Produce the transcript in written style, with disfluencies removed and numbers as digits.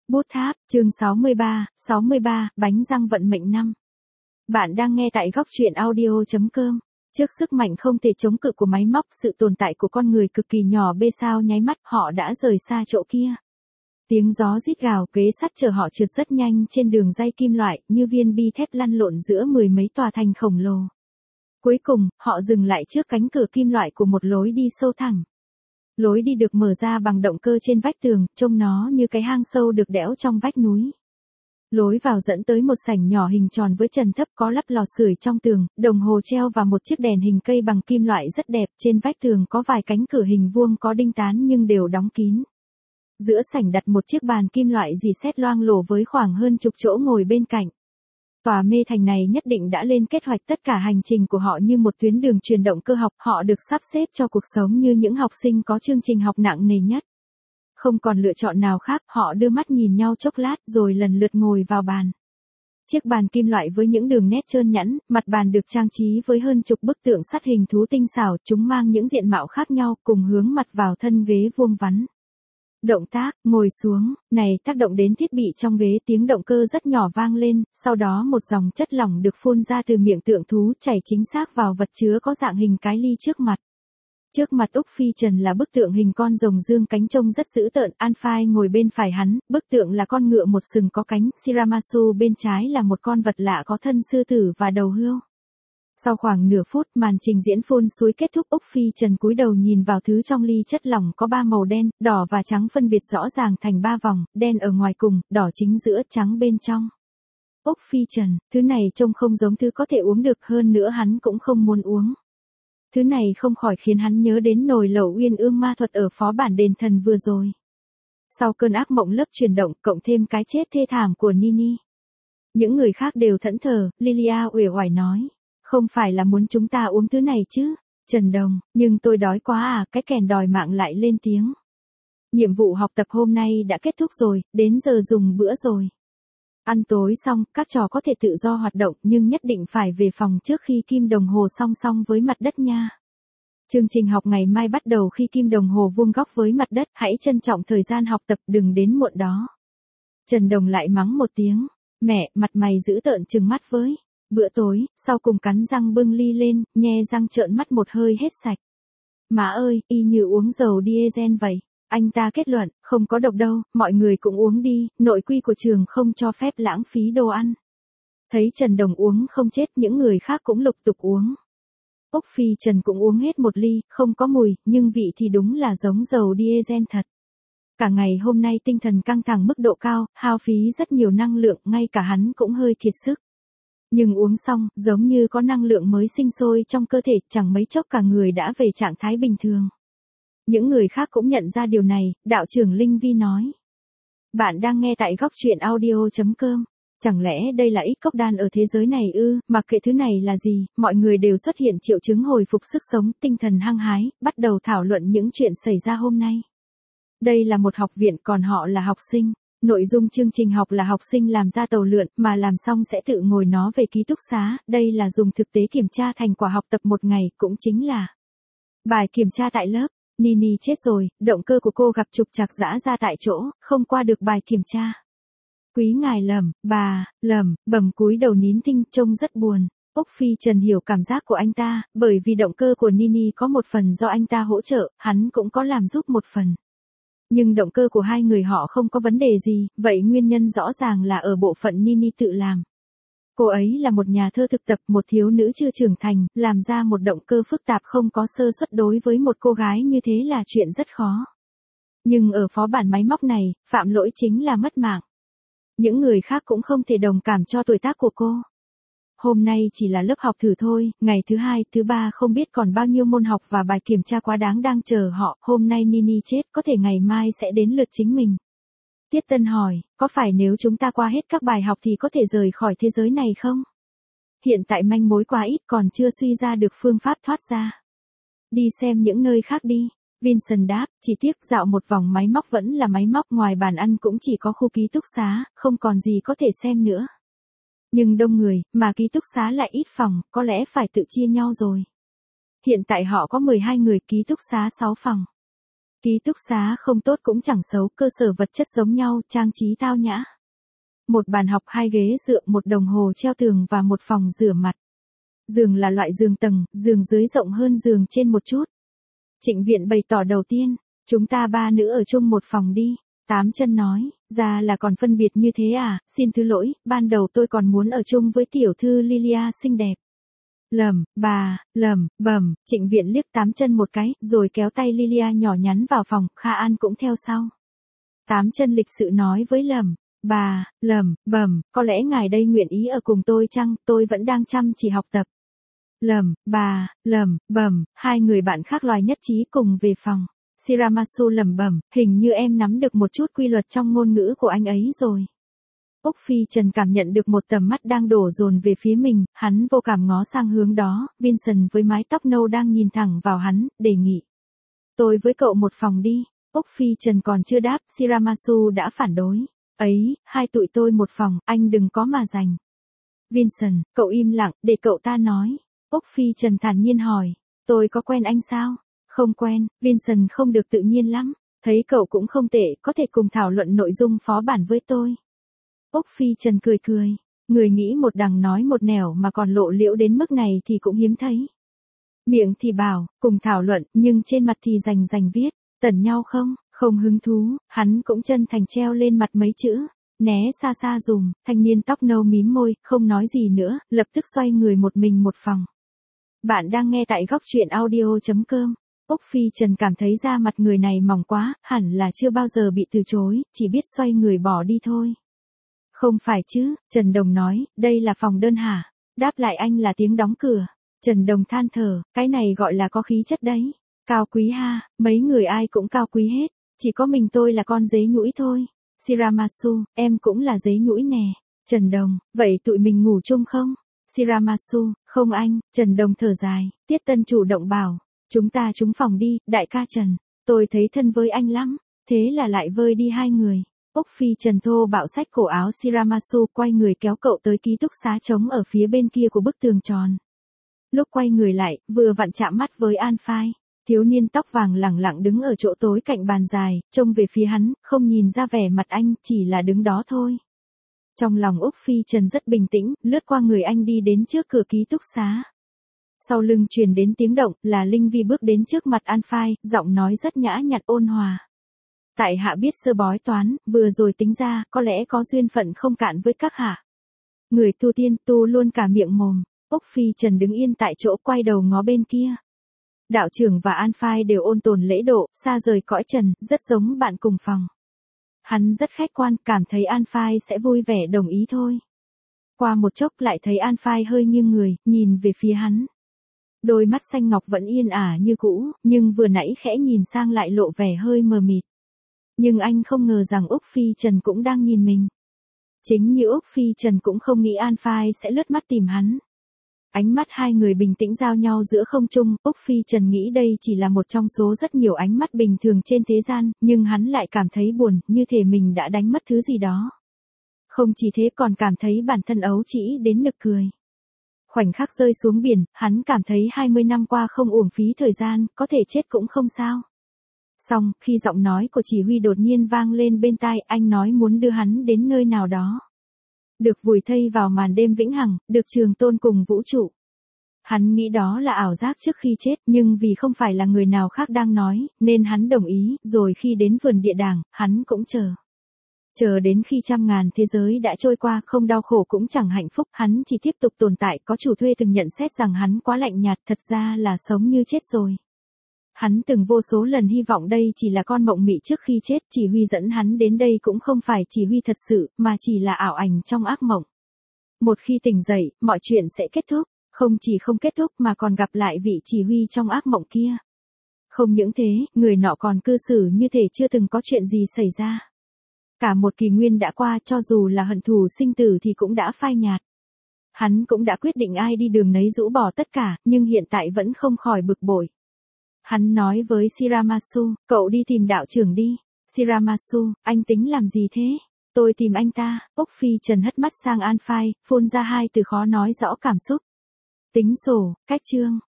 Bút tháp, chương 63, bánh răng vận mệnh 5. Bạn đang nghe tại góc truyện audio.com. Trước sức mạnh không thể chống cự của máy móc, sự tồn tại của con người cực kỳ nhỏ bé sao nháy mắt họ đã rời xa chỗ kia. Tiếng gió rít gào kế sắt chở họ trượt rất nhanh trên đường ray kim loại như viên bi thép lăn lộn giữa mười mấy tòa thành khổng lồ. Cuối cùng, họ dừng lại trước cánh cửa kim loại của một lối đi sâu thẳm. Lối đi được mở ra bằng động cơ trên vách tường, trông nó như cái hang sâu được đẽo trong vách núi. Lối vào dẫn tới một sảnh nhỏ hình tròn với trần thấp có lắp lò sưởi trong tường, đồng hồ treo và một chiếc đèn hình cây bằng kim loại rất đẹp. Trên vách tường có vài cánh cửa hình vuông có đinh tán nhưng đều đóng kín. Giữa sảnh đặt một chiếc bàn kim loại rỉ sét loang lổ với khoảng hơn chục chỗ ngồi bên cạnh. Tòa mê thành này nhất định đã lên kế hoạch tất cả hành trình của họ như một tuyến đường truyền động cơ học, họ được sắp xếp cho cuộc sống như những học sinh có chương trình học nặng nề nhất. Không còn lựa chọn nào khác, họ đưa mắt nhìn nhau chốc lát rồi lần lượt ngồi vào bàn. Chiếc bàn kim loại với những đường nét trơn nhẵn, mặt bàn được trang trí với hơn chục bức tượng sắt hình thú tinh xảo, chúng mang những diện mạo khác nhau cùng hướng mặt vào thân ghế vuông vắn. Động tác, ngồi xuống, này tác động đến thiết bị trong ghế, tiếng động cơ rất nhỏ vang lên, sau đó một dòng chất lỏng được phun ra từ miệng tượng thú chảy chính xác vào vật chứa có dạng hình cái ly trước mặt. Trước mặt Úc Phi Trần là bức tượng hình con rồng dương cánh trông rất dữ tợn, Alphai ngồi bên phải hắn, bức tượng là con ngựa một sừng có cánh, Shiramasu bên trái là một con vật lạ có thân sư tử và đầu hươu. Sau khoảng nửa phút, màn trình diễn phun suối kết thúc, Úc Phi Trần cúi đầu nhìn vào thứ trong ly chất lỏng có 3 màu đen, đỏ và trắng phân biệt rõ ràng thành 3 vòng, đen ở ngoài cùng, đỏ chính giữa, trắng bên trong. Úc Phi Trần, thứ này trông không giống thứ có thể uống được, hơn nữa hắn cũng không muốn uống. Thứ này không khỏi khiến hắn nhớ đến nồi lẩu uyên ương ma thuật ở phó bản đền thần vừa rồi. Sau cơn ác mộng lớp chuyển động, cộng thêm cái chết thê thảm của Nini. Những người khác đều thẫn thờ, Lilia uể oải nói. Không phải là muốn chúng ta uống thứ này chứ, Trần Đồng, nhưng tôi đói quá à, cái kèn đòi mạng lại lên tiếng. Nhiệm vụ học tập hôm nay đã kết thúc rồi, đến giờ dùng bữa rồi. Ăn tối xong, các trò có thể tự do hoạt động nhưng nhất định phải về phòng trước khi kim đồng hồ song song với mặt đất nha. Chương trình học ngày mai bắt đầu khi kim đồng hồ vuông góc với mặt đất, hãy trân trọng thời gian học tập, đừng đến muộn đó. Trần Đồng lại mắng một tiếng, mẹ, mặt mày dữ tợn trừng mắt với. Bữa tối, sau cùng cắn răng bưng ly lên, nhe răng trợn mắt một hơi hết sạch. Má ơi, y như uống dầu diesel vậy. Anh ta kết luận, không có độc đâu, mọi người cũng uống đi, nội quy của trường không cho phép lãng phí đồ ăn. Thấy Trần Đồng uống không chết, những người khác cũng lục tục uống. Úc Phi Trần cũng uống hết một ly, không có mùi, nhưng vị thì đúng là giống dầu diesel thật. Cả ngày hôm nay tinh thần căng thẳng mức độ cao, hao phí rất nhiều năng lượng, ngay cả hắn cũng hơi kiệt sức. Nhưng uống xong, giống như có năng lượng mới sinh sôi trong cơ thể, chẳng mấy chốc cả người đã về trạng thái bình thường. Những người khác cũng nhận ra điều này, đạo trưởng Linh Vi nói. Bạn đang nghe tại góc truyện audio.com. Chẳng lẽ đây là ít cốc đan ở thế giới này ư, mặc kệ thứ này là gì, mọi người đều xuất hiện triệu chứng hồi phục sức sống, tinh thần hăng hái, bắt đầu thảo luận những chuyện xảy ra hôm nay. Đây là một học viện, còn họ là học sinh. Nội dung chương trình học là học sinh làm ra tàu lượn, mà làm xong sẽ tự ngồi nó về ký túc xá, đây là dùng thực tế kiểm tra thành quả học tập một ngày, cũng chính là bài kiểm tra tại lớp. Nini chết rồi, động cơ của cô gặp trục trặc giã ra tại chỗ, không qua được bài kiểm tra. Quý ngài Lầm, bà, Lầm, bầm cúi đầu nín thinh, trông rất buồn. Úc Phi Trần hiểu cảm giác của anh ta, bởi vì động cơ của Nini có một phần do anh ta hỗ trợ, hắn cũng có làm giúp một phần. Nhưng động cơ của hai người họ không có vấn đề gì, vậy nguyên nhân rõ ràng là ở bộ phận Nini tự làm. Cô ấy là một nhà thơ thực tập, một thiếu nữ chưa trưởng thành, làm ra một động cơ phức tạp không có sơ suất đối với một cô gái như thế là chuyện rất khó. Nhưng ở phó bản máy móc này, phạm lỗi chính là mất mạng. Những người khác cũng không thể đồng cảm cho tuổi tác của cô. Hôm nay chỉ là lớp học thử thôi, ngày thứ 2, thứ 3 không biết còn bao nhiêu môn học và bài kiểm tra quá đáng đang chờ họ, hôm nay Nini chết, có thể ngày mai sẽ đến lượt chính mình. Tiết Tân hỏi, có phải nếu chúng ta qua hết các bài học thì có thể rời khỏi thế giới này không? Hiện tại manh mối quá ít, còn chưa suy ra được phương pháp thoát ra. Đi xem những nơi khác đi. Vincent đáp, chỉ tiếc dạo một vòng máy móc vẫn là máy móc, ngoài bàn ăn cũng chỉ có khu ký túc xá, không còn gì có thể xem nữa. Nhưng đông người, mà ký túc xá lại ít phòng, có lẽ phải tự chia nhau rồi. Hiện tại họ có 12 người, ký túc xá 6 phòng. Ký túc xá không tốt cũng chẳng xấu, cơ sở vật chất giống nhau, trang trí tao nhã. Một bàn học, 2 ghế dựa, một đồng hồ treo tường và một phòng rửa mặt. Giường là loại giường tầng, giường dưới rộng hơn giường trên một chút. Trịnh Viện bày tỏ đầu tiên, chúng ta 3 nữ ở chung một phòng đi. Tám Chân nói, ra là còn phân biệt như thế à, xin thứ lỗi, ban đầu tôi còn muốn ở chung với tiểu thư Lilia xinh đẹp. Bẩm, Trịnh Viện liếc Tám Chân một cái, rồi kéo tay Lilia nhỏ nhắn vào phòng, Kha An cũng theo sau. Tám Chân lịch sự nói với bẩm, có lẽ ngài đây nguyện ý ở cùng tôi chăng, tôi vẫn đang chăm chỉ học tập. Bẩm, hai người bạn khác loài nhất trí cùng về phòng. Shiramasu lẩm bẩm, hình như em nắm được một chút quy luật trong ngôn ngữ của anh ấy rồi. Úc Phi Trần cảm nhận được một tầm mắt đang đổ dồn về phía mình, hắn vô cảm ngó sang hướng đó, Vincent với mái tóc nâu đang nhìn thẳng vào hắn, đề nghị. Tôi với cậu một phòng đi. Úc Phi Trần còn chưa đáp, Shiramasu đã phản đối. Ấy, hai tụi tôi một phòng, anh đừng có mà giành. Vincent, cậu im lặng, để cậu ta nói. Úc Phi Trần thản nhiên hỏi, tôi có quen anh sao? Không quen, Vincent không được tự nhiên lắm. Thấy cậu cũng không tệ, có thể cùng thảo luận nội dung phó bản với tôi. Úc Phi Trần cười, người nghĩ một đằng nói một nẻo mà còn lộ liễu đến mức này thì cũng hiếm thấy. Miệng thì bảo, cùng thảo luận, nhưng trên mặt thì rành viết, tẩn nhau không hứng thú, hắn cũng chân thành treo lên mặt mấy chữ, né xa dùm, thanh niên tóc nâu mím môi, không nói gì nữa, lập tức xoay người một mình một phòng. Bạn đang nghe tại góc truyện audio.com. Úc Phi Trần cảm thấy da mặt người này mỏng quá, hẳn là chưa bao giờ bị từ chối, chỉ biết xoay người bỏ đi thôi. Không phải chứ, Trần Đồng nói, đây là phòng đơn hả? Đáp lại anh là tiếng đóng cửa. Trần Đồng than thở, cái này gọi là có khí chất đấy. Cao quý ha, mấy người ai cũng cao quý hết, chỉ có mình tôi là con dế nhũi thôi. Shiramasu, em cũng là dế nhũi nè. Trần Đồng, vậy tụi mình ngủ chung không? Shiramasu, không anh. Trần Đồng thở dài, Tiết Tân chủ động bảo, chúng ta trúng phòng đi, đại ca Trần, tôi thấy thân với anh lắm, thế là lại vơi đi hai người. Úc Phi Trần thô bạo xách cổ áo Shiramasu, quay người kéo cậu tới ký túc xá trống ở phía bên kia của bức tường tròn. Lúc quay người lại, vừa vặn chạm mắt với An Phai. Thiếu niên tóc vàng lẳng lặng đứng ở chỗ tối cạnh bàn dài, trông về phía hắn, không nhìn ra vẻ mặt anh, chỉ là đứng đó thôi. Trong lòng Úc Phi Trần rất bình tĩnh, lướt qua người anh đi đến trước cửa ký túc xá. Sau lưng truyền đến tiếng động, là Linh Vi bước đến trước mặt An Phai, giọng nói rất nhã nhặn ôn hòa. Tại hạ biết sơ bói toán, vừa rồi tính ra, có lẽ có duyên phận không cạn với các hạ. Người tu tiên tu luôn cả miệng mồm. Úc Phi Trần đứng yên tại chỗ, quay đầu ngó bên kia. Đạo trưởng và An Phai đều ôn tồn lễ độ, xa rời cõi trần, rất giống bạn cùng phòng. Hắn rất khách quan, cảm thấy An Phai sẽ vui vẻ đồng ý thôi. Qua một chốc lại thấy An Phai hơi nghiêng người, nhìn về phía hắn. Đôi mắt xanh ngọc vẫn yên ả như cũ, nhưng vừa nãy khẽ nhìn sang lại lộ vẻ hơi mờ mịt. Nhưng anh không ngờ rằng Úc Phi Trần cũng đang nhìn mình. Chính như Úc Phi Trần cũng không nghĩ An Phai sẽ lướt mắt tìm hắn. Ánh mắt hai người bình tĩnh giao nhau giữa không trung, Úc Phi Trần nghĩ đây chỉ là một trong số rất nhiều ánh mắt bình thường trên thế gian, nhưng hắn lại cảm thấy buồn, như thể mình đã đánh mất thứ gì đó. Không chỉ thế còn cảm thấy bản thân ấu trĩ đến nực cười. Khoảnh khắc rơi xuống biển, hắn cảm thấy 20 năm qua không uổng phí thời gian, có thể chết cũng không sao. Xong, khi giọng nói của chỉ huy đột nhiên vang lên bên tai, anh nói muốn đưa hắn đến nơi nào đó. Được vùi thây vào màn đêm vĩnh hằng, được trường tôn cùng vũ trụ. Hắn nghĩ đó là ảo giác trước khi chết, nhưng vì không phải là người nào khác đang nói, nên hắn đồng ý, rồi khi đến vườn địa đàng, hắn cũng chờ. Chờ đến khi 100.000 thế giới đã trôi qua, không đau khổ cũng chẳng hạnh phúc, hắn chỉ tiếp tục tồn tại. Có chủ thuê từng nhận xét rằng hắn quá lạnh nhạt, thật ra là sống như chết rồi. Hắn từng vô số lần hy vọng đây chỉ là con mộng mị trước khi chết, chỉ huy dẫn hắn đến đây cũng không phải chỉ huy thật sự, mà chỉ là ảo ảnh trong ác mộng. Một khi tỉnh dậy, mọi chuyện sẽ kết thúc, không chỉ không kết thúc mà còn gặp lại vị chỉ huy trong ác mộng kia. Không những thế, người nọ còn cư xử như thể chưa từng có chuyện gì xảy ra. Cả một kỷ nguyên đã qua, cho dù là hận thù sinh tử thì cũng đã phai nhạt. Hắn cũng đã quyết định ai đi đường nấy rũ bỏ tất cả, nhưng hiện tại vẫn không khỏi bực bội. Hắn nói với Shiramasu, cậu đi tìm đạo trưởng đi. Shiramasu, anh tính làm gì thế? Tôi tìm anh ta. Úc Phi Trần hất mắt sang An Phai, phun ra hai từ khó nói rõ cảm xúc. Tính sổ, cách chương.